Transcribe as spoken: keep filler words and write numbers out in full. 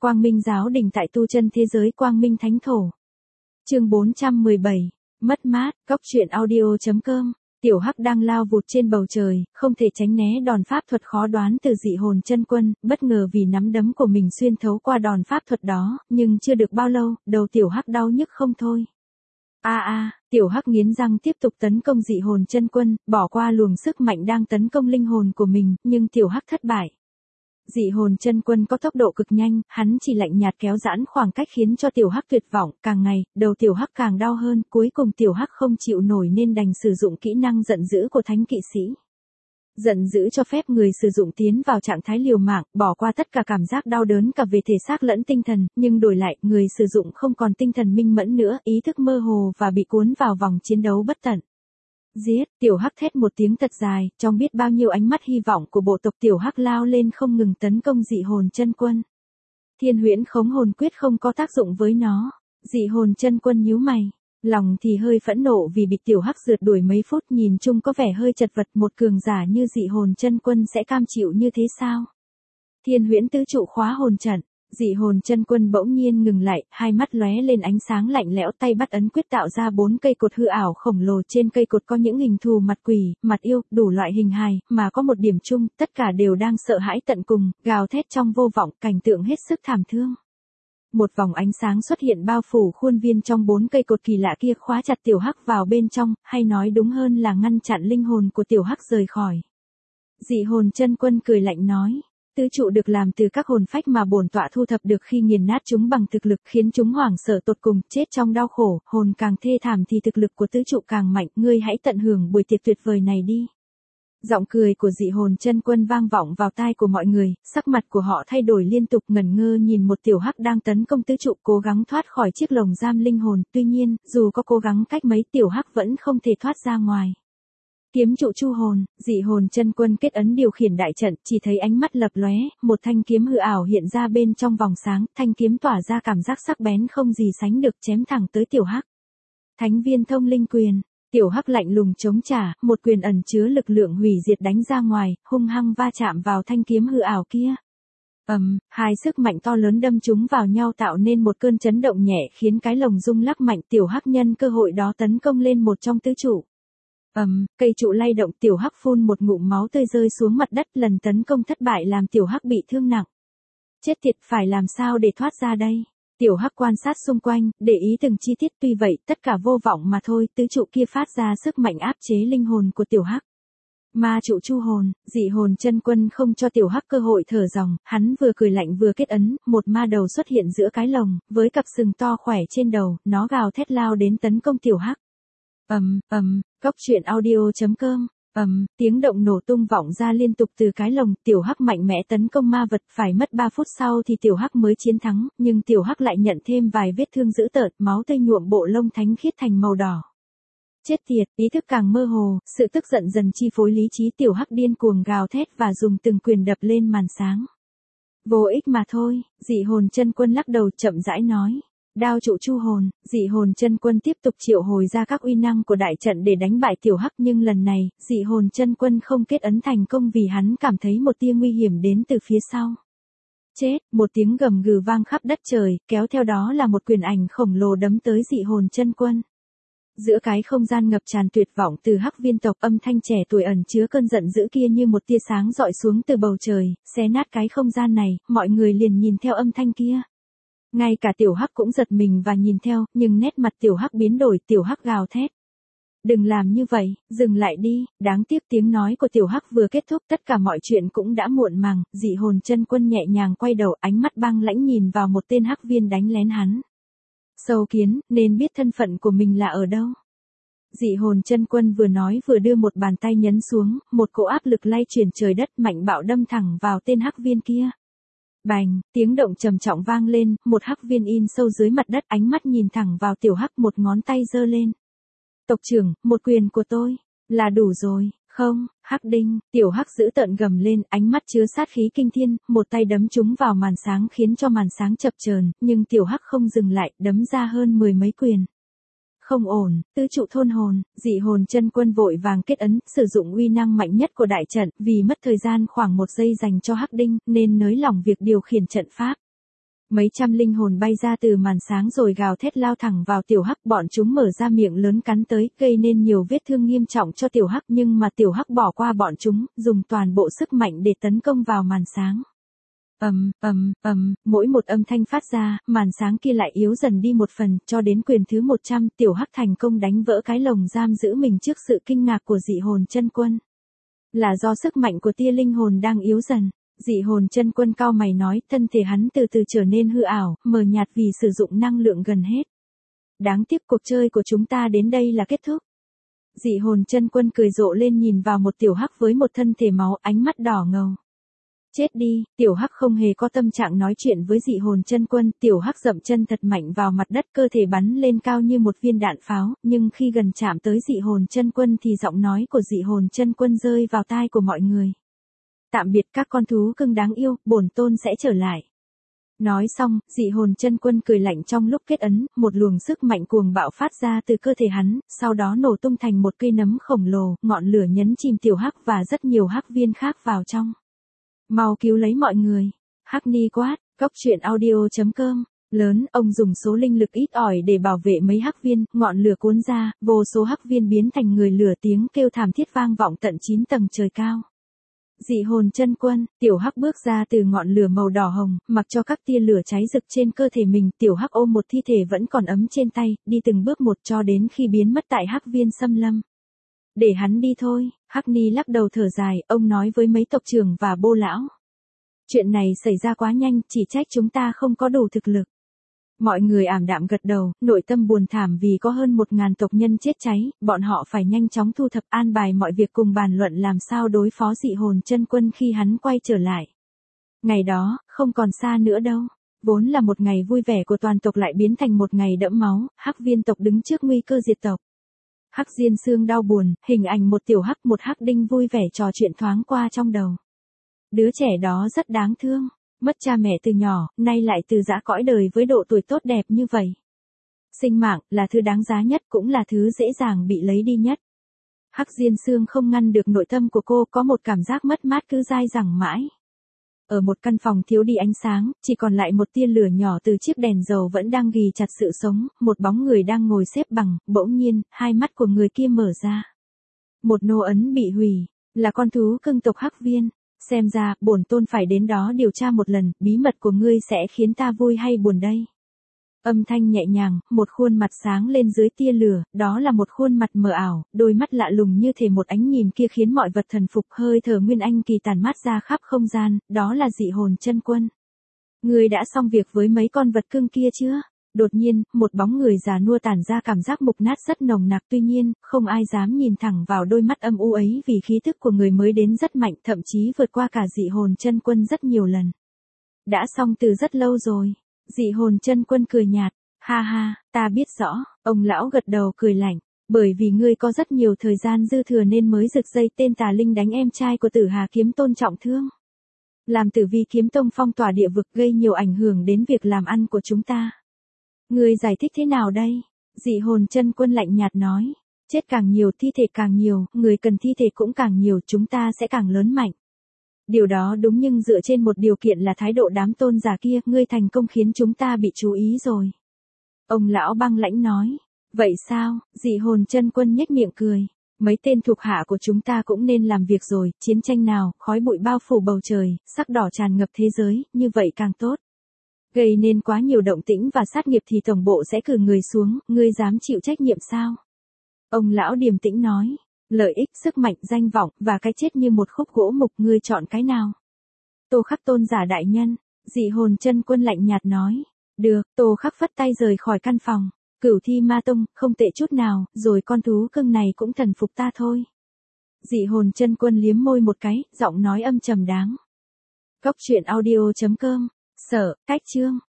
Quang Minh giáo đình tại tu chân thế giới Quang Minh Thánh Thổ. Chương bốn trăm mười bảy, mất mát, góc truyện audio.com. Tiểu Hắc đang lao vụt trên bầu trời, không thể tránh né đòn pháp thuật khó đoán từ dị hồn chân quân, bất ngờ vì nắm đấm của mình xuyên thấu qua đòn pháp thuật đó, nhưng chưa được bao lâu, đầu Tiểu Hắc đau nhức không thôi. A a, Tiểu Hắc nghiến răng tiếp tục tấn công dị hồn chân quân, bỏ qua luồng sức mạnh đang tấn công linh hồn của mình, nhưng Tiểu Hắc thất bại. Dị hồn chân quân có tốc độ cực nhanh, hắn chỉ lạnh nhạt kéo giãn khoảng cách khiến cho Tiểu Hắc tuyệt vọng, càng ngày, đầu Tiểu Hắc càng đau hơn, cuối cùng Tiểu Hắc không chịu nổi nên đành sử dụng kỹ năng giận dữ của thánh kỵ sĩ. Giận dữ cho phép người sử dụng tiến vào trạng thái liều mạng, bỏ qua tất cả cảm giác đau đớn cả về thể xác lẫn tinh thần, nhưng đổi lại, người sử dụng không còn tinh thần minh mẫn nữa, ý thức mơ hồ và bị cuốn vào vòng chiến đấu bất tận. Giết, Tiểu Hắc thét một tiếng thật dài, trong biết bao nhiêu ánh mắt hy vọng của bộ tộc Tiểu Hắc lao lên không ngừng tấn công dị hồn chân quân. Thiên Huyễn Khống Hồn Quyết không có tác dụng với nó. Dị hồn chân quân nhíu mày, lòng thì hơi phẫn nộ vì bị Tiểu Hắc rượt đuổi mấy phút, nhìn chung có vẻ hơi chật vật, một cường giả như dị hồn chân quân sẽ cam chịu như thế sao? Thiên Huyễn Tứ Trụ Khóa Hồn Trận. Dị hồn chân quân bỗng nhiên ngừng lại, hai mắt lóe lên ánh sáng lạnh lẽo, tay bắt ấn quyết tạo ra bốn cây cột hư ảo khổng lồ, trên cây cột có những hình thù mặt quỷ, mặt yêu, đủ loại hình hài, mà có một điểm chung, tất cả đều đang sợ hãi tận cùng, gào thét trong vô vọng, cảnh tượng hết sức thảm thương. Một vòng ánh sáng xuất hiện bao phủ khuôn viên trong bốn cây cột kỳ lạ kia, khóa chặt Tiểu Hắc vào bên trong, hay nói đúng hơn là ngăn chặn linh hồn của Tiểu Hắc rời khỏi. Dị hồn chân quân cười lạnh nói. Tứ trụ được làm từ các hồn phách mà bổn tọa thu thập được, khi nghiền nát chúng bằng thực lực khiến chúng hoảng sợ tột cùng, chết trong đau khổ, hồn càng thê thảm thì thực lực của tứ trụ càng mạnh, ngươi hãy tận hưởng buổi tiệc tuyệt vời này đi. Giọng cười của dị hồn chân quân vang vọng vào tai của mọi người, sắc mặt của họ thay đổi liên tục, ngẩn ngơ nhìn một Tiểu Hắc đang tấn công tứ trụ cố gắng thoát khỏi chiếc lồng giam linh hồn, tuy nhiên, dù có cố gắng cách mấy Tiểu Hắc vẫn không thể thoát ra ngoài. Kiếm trụ chu hồn, dị hồn chân quân kết ấn điều khiển đại trận, chỉ thấy ánh mắt lập lóe, một thanh kiếm hư ảo hiện ra bên trong vòng sáng, thanh kiếm tỏa ra cảm giác sắc bén không gì sánh được, chém thẳng tới Tiểu Hắc. Thánh viên thông linh quyền, Tiểu Hắc lạnh lùng chống trả, một quyền ẩn chứa lực lượng hủy diệt đánh ra ngoài, hung hăng va chạm vào thanh kiếm hư ảo kia. Ầm, um, hai sức mạnh to lớn đâm chúng vào nhau tạo nên một cơn chấn động nhẹ khiến cái lồng rung lắc mạnh, Tiểu Hắc nhân cơ hội đó tấn công lên một trong tứ trụ. Ầm, um, cây trụ lay động, Tiểu Hắc phun một ngụm máu tươi rơi xuống mặt đất, lần tấn công thất bại làm Tiểu Hắc bị thương nặng. Chết tiệt, phải làm sao để thoát ra đây? Tiểu Hắc quan sát xung quanh, để ý từng chi tiết, tuy vậy, tất cả vô vọng mà thôi, tứ trụ kia phát ra sức mạnh áp chế linh hồn của Tiểu Hắc. Ma trụ chu hồn, dị hồn chân quân không cho Tiểu Hắc cơ hội thở dòng, hắn vừa cười lạnh vừa kết ấn, một ma đầu xuất hiện giữa cái lồng, với cặp sừng to khỏe trên đầu, nó gào thét lao đến tấn công Tiểu Hắc. Ầm, ầm, góc truyện audio.com. Ầm, tiếng động nổ tung vọng ra liên tục từ cái lồng, Tiểu Hắc mạnh mẽ tấn công ma vật, phải mất ba phút sau thì Tiểu Hắc mới chiến thắng, nhưng Tiểu Hắc lại nhận thêm vài vết thương dữ tợn, máu tươi nhuộm bộ lông thánh khiết thành màu đỏ. Chết tiệt, ý thức càng mơ hồ, sự tức giận dần chi phối lý trí, Tiểu Hắc điên cuồng gào thét và dùng từng quyền đập lên màn sáng. Vô ích mà thôi, dị hồn chân quân lắc đầu chậm rãi nói. Đao trụ chu hồn, dị hồn chân quân tiếp tục triệu hồi ra các uy năng của đại trận để đánh bại Tiểu Hắc, nhưng lần này, dị hồn chân quân không kết ấn thành công vì hắn cảm thấy một tia nguy hiểm đến từ phía sau. Chết, một tiếng gầm gừ vang khắp đất trời, kéo theo đó là một quyền ảnh khổng lồ đấm tới dị hồn chân quân. Giữa cái không gian ngập tràn tuyệt vọng từ Hắc viên tộc, âm thanh trẻ tuổi ẩn chứa cơn giận dữ kia như một tia sáng rọi xuống từ bầu trời, xé nát cái không gian này, mọi người liền nhìn theo âm thanh kia. Ngay cả Tiểu Hắc cũng giật mình và nhìn theo, nhưng nét mặt Tiểu Hắc biến đổi, Tiểu Hắc gào thét. Đừng làm như vậy, dừng lại đi, đáng tiếc tiếng nói của Tiểu Hắc vừa kết thúc tất cả mọi chuyện cũng đã muộn màng, dị hồn chân quân nhẹ nhàng quay đầu, ánh mắt băng lãnh nhìn vào một tên Hắc viên đánh lén hắn. Sâu kiến, nên biết thân phận của mình là ở đâu. Dị hồn chân quân vừa nói vừa đưa một bàn tay nhấn xuống, một cỗ áp lực lay chuyển trời đất mạnh bạo đâm thẳng vào tên Hắc viên kia. Bành, tiếng động trầm trọng vang lên, một Hắc viên in sâu dưới mặt đất, ánh mắt nhìn thẳng vào Tiểu Hắc, một ngón tay giơ lên. Tộc trưởng, một quyền của tôi, là đủ rồi, không? Hắc đinh, Tiểu Hắc giữ tợn gầm lên, ánh mắt chứa sát khí kinh thiên, một tay đấm trúng vào màn sáng khiến cho màn sáng chập chờn, nhưng Tiểu Hắc không dừng lại, đấm ra hơn mười mấy quyền. Không ổn, tứ trụ thôn hồn, dị hồn chân quân vội vàng kết ấn, sử dụng uy năng mạnh nhất của đại trận, vì mất thời gian khoảng một giây dành cho Hắc đinh, nên nới lỏng việc điều khiển trận pháp. Mấy trăm linh hồn bay ra từ màn sáng rồi gào thét lao thẳng vào tiểu hắc, bọn chúng mở ra miệng lớn cắn tới, gây nên nhiều vết thương nghiêm trọng cho tiểu hắc, nhưng mà tiểu hắc bỏ qua bọn chúng, dùng toàn bộ sức mạnh để tấn công vào màn sáng. Ầm, ầm, ầm, mỗi một âm thanh phát ra, màn sáng kia lại yếu dần đi một phần, cho đến quyền thứ một trăm, tiểu hắc thành công đánh vỡ cái lồng giam giữ mình trước sự kinh ngạc của dị hồn chân quân. Là do sức mạnh của tia linh hồn đang yếu dần. Dị hồn chân quân cau mày nói, thân thể hắn từ từ trở nên hư ảo, mờ nhạt vì sử dụng năng lượng gần hết. Đáng tiếc cuộc chơi của chúng ta đến đây là kết thúc. Dị hồn chân quân cười rộ lên nhìn vào một tiểu hắc với một thân thể máu, ánh mắt đỏ ngầu. Chết đi, tiểu hắc không hề có tâm trạng nói chuyện với dị hồn chân quân, tiểu hắc dậm chân thật mạnh vào mặt đất, cơ thể bắn lên cao như một viên đạn pháo, nhưng khi gần chạm tới dị hồn chân quân thì giọng nói của dị hồn chân quân rơi vào tai của mọi người. Tạm biệt các con thú cưng đáng yêu, bổn tôn sẽ trở lại. Nói xong, dị hồn chân quân cười lạnh trong lúc kết ấn, một luồng sức mạnh cuồng bạo phát ra từ cơ thể hắn, sau đó nổ tung thành một cây nấm khổng lồ, ngọn lửa nhấn chìm tiểu hắc và rất nhiều hắc viên khác vào trong. Mau cứu lấy mọi người. Hắc Ni quát, cốc truyện audio chấm com. Lớn, ông dùng số linh lực ít ỏi để bảo vệ mấy hắc viên, ngọn lửa cuốn ra, vô số hắc viên biến thành người lửa, tiếng kêu thảm thiết vang vọng tận chín tầng trời cao. Dị hồn chân quân, tiểu hắc bước ra từ ngọn lửa màu đỏ hồng, mặc cho các tia lửa cháy rực trên cơ thể mình, tiểu hắc ôm một thi thể vẫn còn ấm trên tay, đi từng bước một cho đến khi biến mất tại hắc viên xâm lâm. Để hắn đi thôi, Hắc Ni lắc đầu thở dài, ông nói với mấy tộc trưởng và bô lão. Chuyện này xảy ra quá nhanh, chỉ trách chúng ta không có đủ thực lực. Mọi người ảm đạm gật đầu, nội tâm buồn thảm vì có hơn một ngàn tộc nhân chết cháy, bọn họ phải nhanh chóng thu thập an bài mọi việc cùng bàn luận làm sao đối phó dị hồn chân quân khi hắn quay trở lại. Ngày đó, không còn xa nữa đâu. Vốn là một ngày vui vẻ của toàn tộc lại biến thành một ngày đẫm máu, hắc viên tộc đứng trước nguy cơ diệt tộc. Hắc Diên Xương đau buồn, hình ảnh một tiểu hắc một hắc đinh vui vẻ trò chuyện thoáng qua trong đầu. Đứa trẻ đó rất đáng thương, mất cha mẹ từ nhỏ, nay lại từ giã cõi đời với độ tuổi tốt đẹp như vậy. Sinh mạng là thứ đáng giá nhất, cũng là thứ dễ dàng bị lấy đi nhất. Hắc Diên Xương không ngăn được nội tâm của cô, có một cảm giác mất mát cứ dai dẳng mãi. Ở một căn phòng thiếu đi ánh sáng, chỉ còn lại một tia lửa nhỏ từ chiếc đèn dầu vẫn đang ghì chặt sự sống, một bóng người đang ngồi xếp bằng, bỗng nhiên, hai mắt của người kia mở ra. Một nô ấn bị hủy, là con thú cưng tộc hắc viên, xem ra, bổn tôn phải đến đó điều tra một lần, bí mật của ngươi sẽ khiến ta vui hay buồn đây. Âm thanh nhẹ nhàng, một khuôn mặt sáng lên dưới tia lửa, đó là một khuôn mặt mờ ảo, đôi mắt lạ lùng như thể một ánh nhìn kia khiến mọi vật thần phục, hơi thở nguyên anh kỳ tản mát ra khắp không gian, đó là dị hồn chân quân. Ngươi đã xong việc với mấy con vật cưng kia chưa? Đột nhiên, một bóng người già nua tản ra cảm giác mục nát rất nồng nặc, tuy nhiên, không ai dám nhìn thẳng vào đôi mắt âm u ấy vì khí tức của người mới đến rất mạnh, thậm chí vượt qua cả dị hồn chân quân rất nhiều lần. Đã xong từ rất lâu rồi. Dị hồn chân quân cười nhạt, ha ha, ta biết rõ, ông lão gật đầu cười lạnh, bởi vì ngươi có rất nhiều thời gian dư thừa nên mới rực dây tên tà linh đánh em trai của Tử Hà Kiếm Tôn trọng thương. Làm Tử Vi Kiếm Tông phong tỏa địa vực gây nhiều ảnh hưởng đến việc làm ăn của chúng ta. Ngươi giải thích thế nào đây? Dị hồn chân quân lạnh nhạt nói, chết càng nhiều thi thể càng nhiều, người cần thi thể cũng càng nhiều, chúng ta sẽ càng lớn mạnh. Điều đó đúng, nhưng dựa trên một điều kiện là thái độ đám tôn giả kia, ngươi thành công khiến chúng ta bị chú ý rồi. Ông lão băng lãnh nói, vậy sao? Dị hồn chân quân nhếch miệng cười, mấy tên thuộc hạ của chúng ta cũng nên làm việc rồi, chiến tranh nào, khói bụi bao phủ bầu trời, sắc đỏ tràn ngập thế giới, như vậy càng tốt. Gây nên quá nhiều động tĩnh và sát nghiệp thì tổng bộ sẽ cử người xuống, ngươi dám chịu trách nhiệm sao? Ông lão điềm tĩnh nói, lợi ích, sức mạnh, danh vọng, và cái chết như một khúc gỗ mục, ngươi chọn cái nào? Tô Khắc tôn giả đại nhân, dị hồn chân quân lạnh nhạt nói, được, Tô Khắc phất tay rời khỏi căn phòng, Cửu Thi Ma Tông, không tệ chút nào, rồi con thú cưng này cũng thần phục ta thôi. Dị hồn chân quân liếm môi một cái, giọng nói âm trầm đáng. Cốc truyện audio chấm com, sở, cách chương.